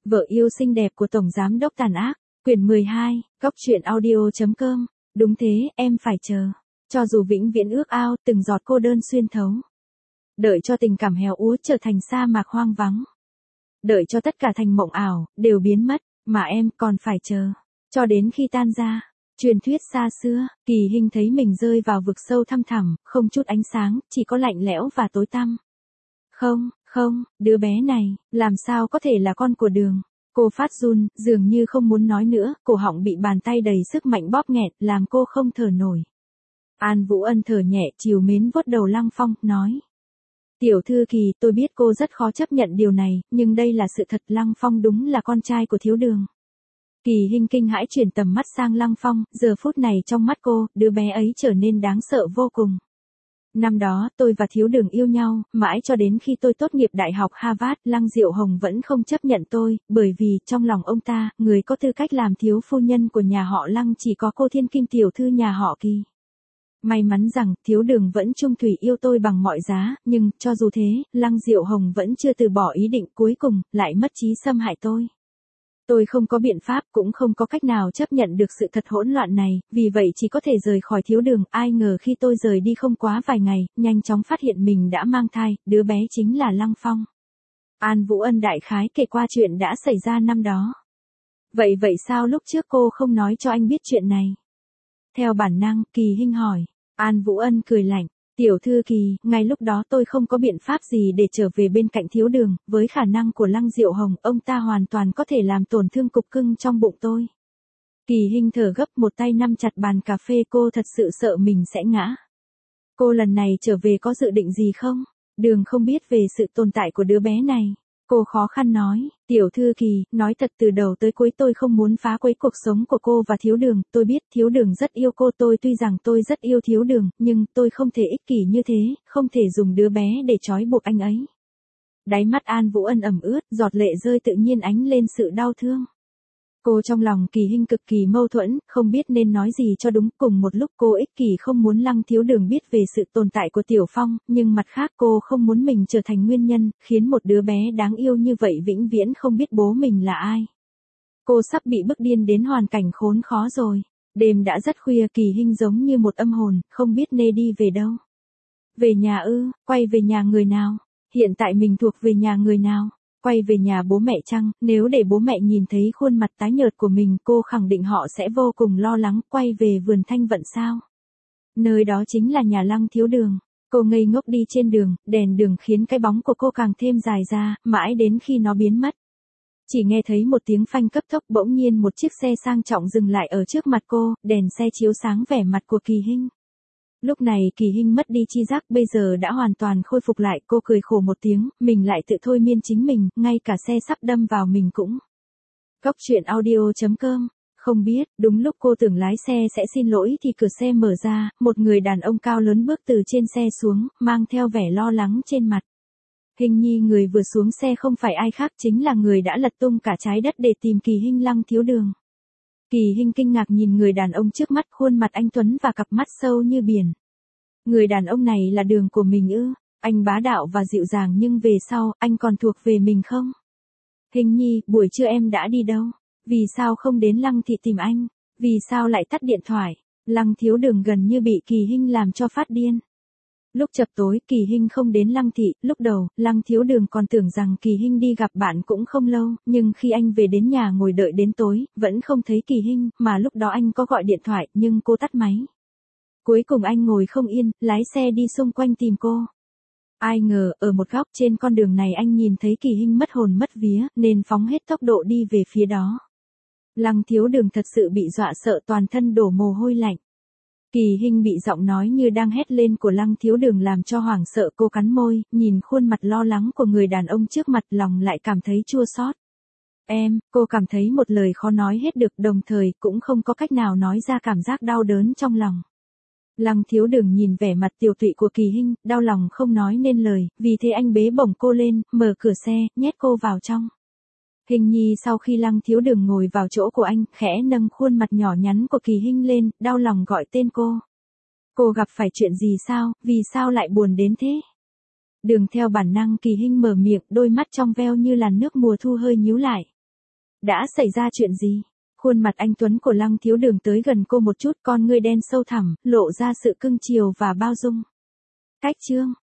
Vợ yêu xinh đẹp của Tổng Giám đốc tàn ác, quyển 12, Cóc truyện audio.com. Đúng thế, em phải chờ. Cho dù vĩnh viễn ước ao, từng giọt cô đơn xuyên thấu. Đợi cho tình cảm héo úa trở thành sa mạc hoang vắng. Đợi cho tất cả thành mộng ảo, đều biến mất, mà em còn phải chờ. Cho đến khi tan ra. Truyền thuyết xa xưa, Kỳ Hinh thấy mình rơi vào vực sâu thăm thẳm, không chút ánh sáng, chỉ có lạnh lẽo và tối tăm. Không, đứa bé này, làm sao có thể là con của Đường. Cô phát run, dường như không muốn nói nữa, cổ họng bị bàn tay đầy sức mạnh bóp nghẹt, làm cô không thở nổi. An Vũ Ân thở nhẹ, trìu mến vuốt đầu Lăng Phong, nói. Tiểu thư Kỳ, tôi biết cô rất khó chấp nhận điều này, nhưng đây là sự thật, Lăng Phong đúng là con trai của thiếu Đường. Kỳ Hinh kinh hãi chuyển tầm mắt sang Lăng Phong, giờ phút này trong mắt cô, đứa bé ấy trở nên đáng sợ vô cùng. Năm đó, tôi và thiếu Đường yêu nhau, mãi cho đến khi tôi tốt nghiệp Đại học Harvard, Lăng Diệu Hồng vẫn không chấp nhận tôi, bởi vì, trong lòng ông ta, người có tư cách làm thiếu phu nhân của nhà họ Lăng chỉ có cô Thiên Kim tiểu thư nhà họ Kỳ. May mắn rằng, thiếu Đường vẫn trung thủy yêu tôi bằng mọi giá, nhưng, cho dù thế, Lăng Diệu Hồng vẫn chưa từ bỏ ý định, cuối cùng, lại mất trí xâm hại tôi. Tôi không có biện pháp, cũng không có cách nào chấp nhận được sự thật hỗn loạn này, vì vậy chỉ có thể rời khỏi thiếu Đường. Ai ngờ khi tôi rời đi không quá vài ngày, nhanh chóng phát hiện mình đã mang thai, đứa bé chính là Lăng Phong. An Vũ Ân đại khái kể qua chuyện đã xảy ra năm đó. Vậy sao lúc trước cô không nói cho anh biết chuyện này? Theo bản năng, Kỳ Hinh hỏi. An Vũ Ân cười lạnh. Tiểu thư Kỳ, ngay lúc đó tôi không có biện pháp gì để trở về bên cạnh thiếu Đường, với khả năng của Lăng Diệu Hồng, ông ta hoàn toàn có thể làm tổn thương cục cưng trong bụng tôi. Kỳ Hinh thở gấp, một tay nắm chặt bàn cà phê, cô thật sự sợ mình sẽ ngã. Cô lần này trở về có dự định gì không? Đường không biết về sự tồn tại của đứa bé này. Cô khó khăn nói, tiểu thư Kỳ, nói thật từ đầu tới cuối tôi không muốn phá quấy cuộc sống của cô và thiếu Đường, tôi biết thiếu Đường rất yêu cô, tôi tuy rằng tôi rất yêu thiếu Đường, nhưng tôi không thể ích kỷ như thế, không thể dùng đứa bé để trói buộc anh ấy. Đáy mắt An Vũ Ân ẩm ướt, giọt lệ rơi tự nhiên ánh lên sự đau thương. Cô trong lòng Kỳ Hinh cực kỳ mâu thuẫn, không biết nên nói gì cho đúng, cùng một lúc cô ích kỷ không muốn Lăng thiếu Đường biết về sự tồn tại của Tiểu Phong, nhưng mặt khác cô không muốn mình trở thành nguyên nhân, khiến một đứa bé đáng yêu như vậy vĩnh viễn không biết bố mình là ai. Cô sắp bị bức điên đến hoàn cảnh khốn khó rồi. Đêm đã rất khuya, Kỳ Hinh giống như một âm hồn, không biết nên đi về đâu. Về nhà ư, quay về nhà người nào? Hiện tại mình thuộc về nhà người nào? Quay về nhà bố mẹ chăng? Nếu để bố mẹ nhìn thấy khuôn mặt tái nhợt của mình, cô khẳng định họ sẽ vô cùng lo lắng. Quay về vườn Thanh Vận sao? Nơi đó chính là nhà Lăng thiếu Đường. Cô ngây ngốc đi trên đường, đèn đường khiến cái bóng của cô càng thêm dài ra, mãi đến khi nó biến mất. Chỉ nghe thấy một tiếng phanh cấp tốc, bỗng nhiên một chiếc xe sang trọng dừng lại ở trước mặt cô, đèn xe chiếu sáng vẻ mặt của Kỳ Hinh. Lúc này Kỳ Hinh mất đi chi giác, bây giờ đã hoàn toàn khôi phục lại, cô cười khổ một tiếng, mình lại tự thôi miên chính mình, ngay cả xe sắp đâm vào mình cũng. Cóc truyện audio.com. Không biết, đúng lúc cô tưởng lái xe sẽ xin lỗi thì cửa xe mở ra, một người đàn ông cao lớn bước từ trên xe xuống, mang theo vẻ lo lắng trên mặt. Hình nhi, người vừa xuống xe không phải ai khác, chính là người đã lật tung cả trái đất để tìm Kỳ Hinh, Lăng thiếu Đường. Kỳ Hinh kinh ngạc nhìn người đàn ông trước mắt, khuôn mặt anh tuấn và cặp mắt sâu như biển. Người đàn ông này là Đường của mình ư? Anh bá đạo và dịu dàng, nhưng về sau, anh còn thuộc về mình không? Hình nhi, buổi trưa em đã đi đâu? Vì sao không đến Lăng thị tìm anh? Vì sao lại tắt điện thoại? Lăng thiếu Đường gần như bị Kỳ Hinh làm cho phát điên. Lúc chập tối, Kỳ Hinh không đến Lăng thị, lúc đầu, Lăng thiếu Đường còn tưởng rằng Kỳ Hinh đi gặp bạn cũng không lâu, nhưng khi anh về đến nhà ngồi đợi đến tối, vẫn không thấy Kỳ Hinh, mà lúc đó anh có gọi điện thoại, nhưng cô tắt máy. Cuối cùng anh ngồi không yên, lái xe đi xung quanh tìm cô. Ai ngờ, ở một góc trên con đường này anh nhìn thấy Kỳ Hinh mất hồn mất vía, nên phóng hết tốc độ đi về phía đó. Lăng thiếu Đường thật sự bị dọa sợ, toàn thân đổ mồ hôi lạnh. Kỳ Hinh bị giọng nói như đang hét lên của Lăng thiếu Đường làm cho hoảng sợ, cô cắn môi, nhìn khuôn mặt lo lắng của người đàn ông trước mặt, lòng lại cảm thấy chua xót. Cô cảm thấy một lời khó nói hết được, đồng thời cũng không có cách nào nói ra cảm giác đau đớn trong lòng. Lăng thiếu Đường nhìn vẻ mặt tiều tụy của Kỳ Hinh, đau lòng không nói nên lời, vì thế anh bế bổng cô lên, mở cửa xe, nhét cô vào trong. Hình nhi, sau khi Lăng thiếu Đường ngồi vào chỗ của anh, khẽ nâng khuôn mặt nhỏ nhắn của Kỳ Hinh lên, đau lòng gọi tên cô. Cô gặp phải chuyện gì sao, vì sao lại buồn đến thế? Đường theo bản năng Kỳ Hinh mở miệng, đôi mắt trong veo như làn nước mùa thu hơi nhíu lại. Đã xảy ra chuyện gì? Khuôn mặt anh Tuấn của Lăng Thiếu Đường tới gần cô một chút, con ngươi đen sâu thẳm, lộ ra sự cưng chiều và bao dung. Khách Trương,